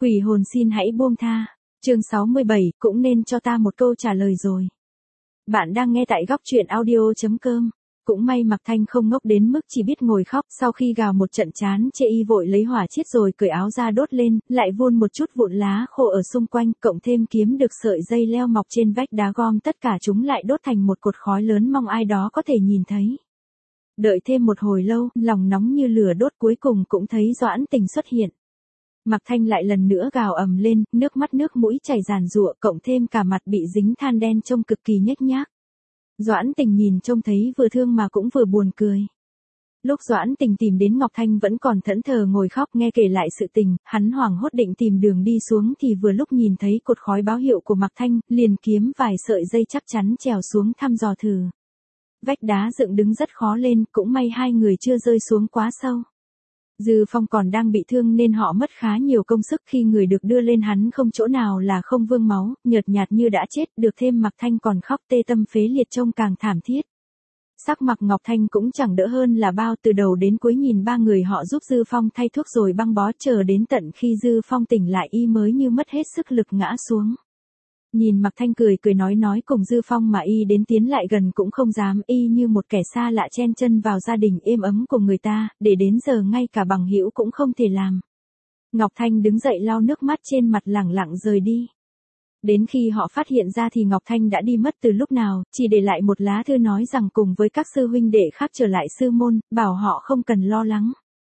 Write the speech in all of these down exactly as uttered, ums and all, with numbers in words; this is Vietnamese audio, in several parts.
Quỷ hồn xin hãy buông tha. Chương sáu mươi bảy, cũng nên cho ta một câu trả lời rồi. Bạn đang nghe tại góc truyện audio chấm com. Cũng may Mạc Thanh không ngốc đến mức chỉ biết ngồi khóc, sau khi gào một trận chán chê y vội lấy hỏa chiết rồi cởi áo ra đốt lên, lại vun một chút vụn lá khô ở xung quanh, cộng thêm kiếm được sợi dây leo mọc trên vách đá gom tất cả chúng lại đốt thành một cột khói lớn mong ai đó có thể nhìn thấy. Đợi thêm một hồi lâu, lòng nóng như lửa đốt cuối cùng cũng thấy Doãn Tình xuất hiện. Mạc Thanh lại lần nữa gào ầm lên, nước mắt nước mũi chảy ràn rụa, cộng thêm cả mặt bị dính than đen trông cực kỳ nhếch nhác. Doãn Tình nhìn trông thấy vừa thương mà cũng vừa buồn cười. Lúc Doãn Tình tìm đến Ngọc Thanh vẫn còn thẫn thờ ngồi khóc nghe kể lại sự tình, hắn hoảng hốt định tìm đường đi xuống thì vừa lúc nhìn thấy cột khói báo hiệu của Mạc Thanh, liền kiếm vài sợi dây chắc chắn trèo xuống thăm dò thử. Vách đá dựng đứng rất khó lên, cũng may hai người chưa rơi xuống quá sâu. Dư Phong còn đang bị thương nên họ mất khá nhiều công sức, khi người được đưa lên hắn không chỗ nào là không vương máu, nhợt nhạt như đã chết, được thêm Mạc Thanh còn khóc tê tâm phế liệt trông càng thảm thiết. Sắc mặt Ngọc Thanh cũng chẳng đỡ hơn là bao, từ đầu đến cuối nhìn ba người họ giúp Dư Phong thay thuốc rồi băng bó, chờ đến tận khi Dư Phong tỉnh lại y mới như mất hết sức lực ngã xuống. Nhìn Mạc Thanh cười cười nói nói cùng Dư Phong mà y đến tiến lại gần cũng không dám, y như một kẻ xa lạ chen chân vào gia đình êm ấm của người ta, để đến giờ ngay cả bằng hữu cũng không thể làm. Ngọc Thanh đứng dậy lau nước mắt trên mặt lẳng lặng rời đi. Đến khi họ phát hiện ra thì Ngọc Thanh đã đi mất từ lúc nào, chỉ để lại một lá thư nói rằng cùng với các sư huynh đệ khác trở lại sư môn, bảo họ không cần lo lắng.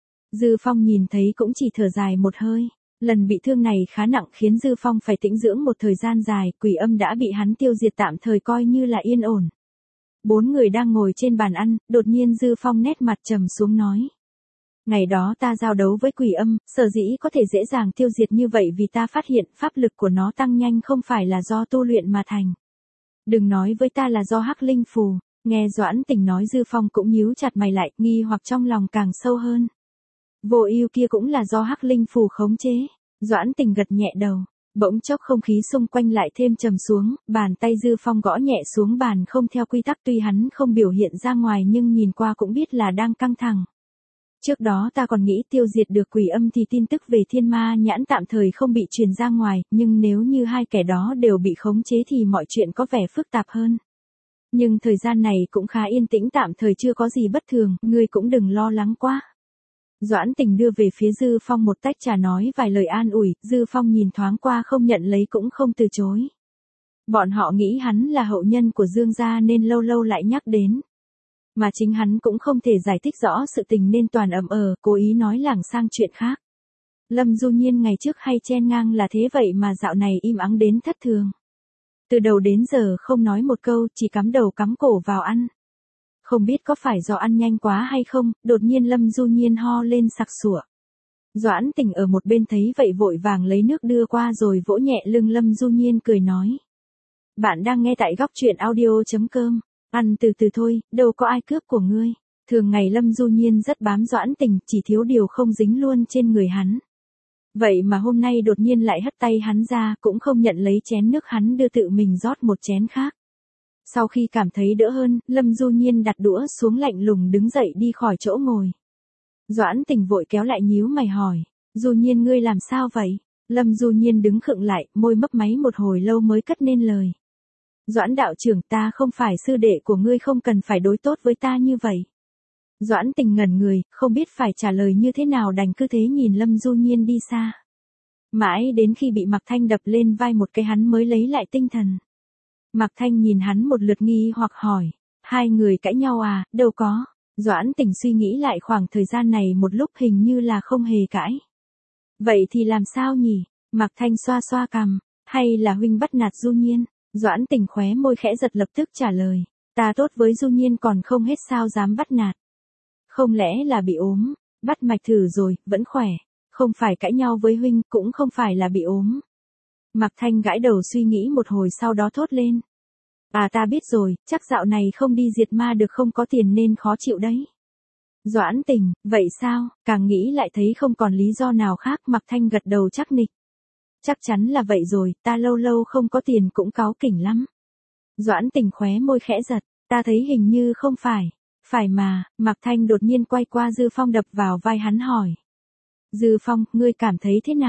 Dư Phong nhìn thấy cũng chỉ thở dài một hơi. Lần bị thương này khá nặng khiến Dư Phong phải tĩnh dưỡng một thời gian dài, quỷ âm đã bị hắn tiêu diệt tạm thời coi như là yên ổn. Bốn người đang ngồi trên bàn ăn, đột nhiên Dư Phong nét mặt trầm xuống nói. Ngày đó ta giao đấu với quỷ âm, sở dĩ có thể dễ dàng tiêu diệt như vậy vì ta phát hiện pháp lực của nó tăng nhanh không phải là do tu luyện mà thành. Đừng nói với ta là do hắc linh phù. Nghe Doãn Tình nói Dư Phong cũng nhíu chặt mày lại, nghi hoặc trong lòng càng sâu hơn. Vô ưu kia cũng là do hắc linh phù khống chế. Doãn Tình gật nhẹ đầu. Bỗng chốc không khí xung quanh lại thêm trầm xuống, bàn tay Dư Phong gõ nhẹ xuống bàn không theo quy tắc, tuy hắn không biểu hiện ra ngoài nhưng nhìn qua cũng biết là đang căng thẳng. Trước đó ta còn nghĩ tiêu diệt được quỷ âm thì tin tức về thiên ma nhãn tạm thời không bị truyền ra ngoài, nhưng nếu như hai kẻ đó đều bị khống chế thì mọi chuyện có vẻ phức tạp hơn. Nhưng thời gian này cũng khá yên tĩnh, tạm thời chưa có gì bất thường, ngươi cũng đừng lo lắng quá. Doãn Tình đưa về phía Dư Phong một tách trà nói vài lời an ủi, Dư Phong nhìn thoáng qua không nhận lấy cũng không từ chối. Bọn họ nghĩ hắn là hậu nhân của Dương gia nên lâu lâu lại nhắc đến. Mà chính hắn cũng không thể giải thích rõ sự tình nên toàn ậm ờ, cố ý nói lảng sang chuyện khác. Lâm Du Nhiên ngày trước hay chen ngang là thế vậy mà dạo này im ắng đến thất thường. Từ đầu đến giờ không nói một câu, chỉ cắm đầu cắm cổ vào ăn. Không biết có phải do ăn nhanh quá hay không, đột nhiên Lâm Du Nhiên ho lên sặc sủa. Doãn Tình ở một bên thấy vậy vội vàng lấy nước đưa qua rồi vỗ nhẹ lưng Lâm Du Nhiên cười nói. Bạn đang nghe tại góc truyện audio chấm com. Ăn từ từ thôi, đâu có ai cướp của ngươi. Thường ngày Lâm Du Nhiên rất bám Doãn Tình, chỉ thiếu điều không dính luôn trên người hắn. Vậy mà hôm nay đột nhiên lại hất tay hắn ra, cũng không nhận lấy chén nước hắn đưa tự mình rót một chén khác. Sau khi cảm thấy đỡ hơn, Lâm Du Nhiên đặt đũa xuống lạnh lùng đứng dậy đi khỏi chỗ ngồi. Doãn Tình vội kéo lại nhíu mày hỏi, Du Nhiên ngươi làm sao vậy? Lâm Du Nhiên đứng khựng lại, môi mấp máy một hồi lâu mới cất nên lời. Doãn đạo trưởng, ta không phải sư đệ của ngươi, không cần phải đối tốt với ta như vậy. Doãn Tình ngẩn người, không biết phải trả lời như thế nào đành cứ thế nhìn Lâm Du Nhiên đi xa. Mãi đến khi bị Mạc Thanh đập lên vai một cái hắn mới lấy lại tinh thần. Mạc Thanh nhìn hắn một lượt nghi hoặc hỏi, hai người cãi nhau à? Đâu có. Doãn Tình suy nghĩ lại khoảng thời gian này một lúc hình như là không hề cãi. Vậy thì làm sao nhỉ? Mạc Thanh xoa xoa cằm, hay là huynh bắt nạt Du Nhiên? Doãn Tình khóe môi khẽ giật lập tức trả lời, ta tốt với Du Nhiên còn không hết sao dám bắt nạt. Không lẽ là bị ốm? Bắt mạch thử rồi, vẫn khỏe. Không phải cãi nhau với huynh, cũng không phải là bị ốm. Mạc Thanh gãi đầu suy nghĩ một hồi sau đó thốt lên. À ta biết rồi, chắc dạo này không đi diệt ma được, không có tiền nên khó chịu đấy. Doãn Tình, vậy sao? Càng nghĩ lại thấy không còn lý do nào khác, Mạc Thanh gật đầu chắc nịch. Chắc chắn là vậy rồi, ta lâu lâu không có tiền cũng cáu kỉnh lắm. Doãn Tình khóe môi khẽ giật, ta thấy hình như không phải. Phải mà, Mạc Thanh đột nhiên quay qua Dư Phong đập vào vai hắn hỏi. Dư Phong, ngươi cảm thấy thế nào?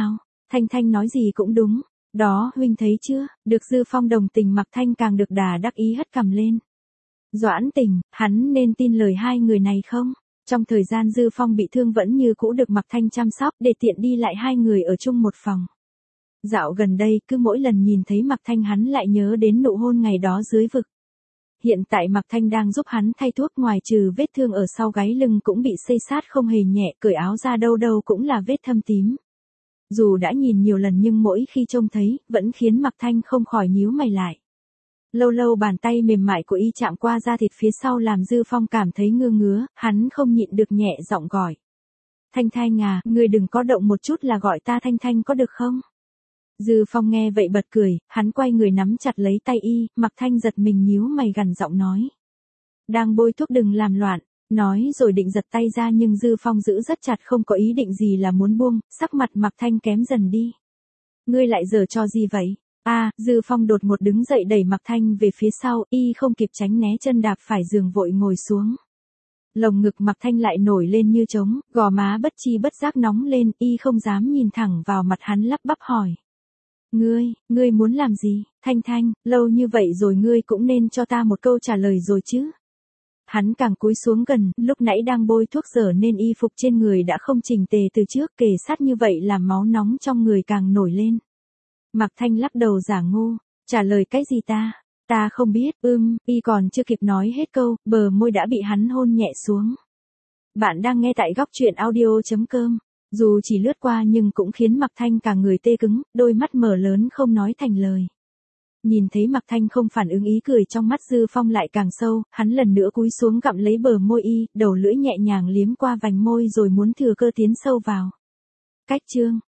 Thanh Thanh nói gì cũng đúng. Đó huynh thấy chưa, được Dư Phong đồng tình Mạc Thanh càng được đà đắc ý hất cằm lên. Doãn Tình, hắn nên tin lời hai người này không? Trong thời gian Dư Phong bị thương vẫn như cũ được Mạc Thanh chăm sóc để tiện đi lại hai người ở chung một phòng. Dạo gần đây cứ mỗi lần nhìn thấy Mạc Thanh hắn lại nhớ đến nụ hôn ngày đó dưới vực. Hiện tại Mạc Thanh đang giúp hắn thay thuốc, ngoài trừ vết thương ở sau gáy lưng cũng bị xây sát không hề nhẹ, cởi áo ra đâu đâu cũng là vết thâm tím. Dù đã nhìn nhiều lần nhưng mỗi khi trông thấy, vẫn khiến Mạc Thanh không khỏi nhíu mày lại. Lâu lâu bàn tay mềm mại của y chạm qua da thịt phía sau làm Dư Phong cảm thấy ngứa ngứa, hắn không nhịn được nhẹ giọng gọi. Thanh Thanh à, ngươi đừng có động một chút là gọi ta Thanh Thanh có được không? Dư Phong nghe vậy bật cười, hắn quay người nắm chặt lấy tay y, Mạc Thanh giật mình nhíu mày gằn giọng nói. Đang bôi thuốc đừng làm loạn, nói rồi định giật tay ra nhưng Dư Phong giữ rất chặt không có ý định gì là muốn buông, sắc mặt Mạc Thanh kém dần đi. Ngươi lại giở trò gì vậy? A, à, Dư Phong đột ngột đứng dậy đẩy Mạc Thanh về phía sau, y không kịp tránh né chân đạp phải giường vội ngồi xuống. Lồng ngực Mạc Thanh lại nổi lên như trống, gò má bất chi bất giác nóng lên, y không dám nhìn thẳng vào mặt hắn lắp bắp hỏi. Ngươi, ngươi muốn làm gì, Thanh Thanh, lâu như vậy rồi ngươi cũng nên cho ta một câu trả lời rồi chứ. Hắn càng cúi xuống gần, lúc nãy đang bôi thuốc dở nên y phục trên người đã không chỉnh tề từ trước, kề sát như vậy làm máu nóng trong người càng nổi lên. Mạc Thanh lắc đầu giả ngu, trả lời cái gì ta, ta không biết, ưm, y còn chưa kịp nói hết câu, bờ môi đã bị hắn hôn nhẹ xuống. Bạn đang nghe tại góc truyện audio chấm com. Dù chỉ lướt qua nhưng cũng khiến Mạc Thanh cả người tê cứng, đôi mắt mở lớn không nói thành lời. Nhìn thấy Mạc Thanh không phản ứng, ý cười trong mắt Dư Phong lại càng sâu, hắn lần nữa cúi xuống gặm lấy bờ môi y, đầu lưỡi nhẹ nhàng liếm qua vành môi rồi muốn thừa cơ tiến sâu vào. Cách chương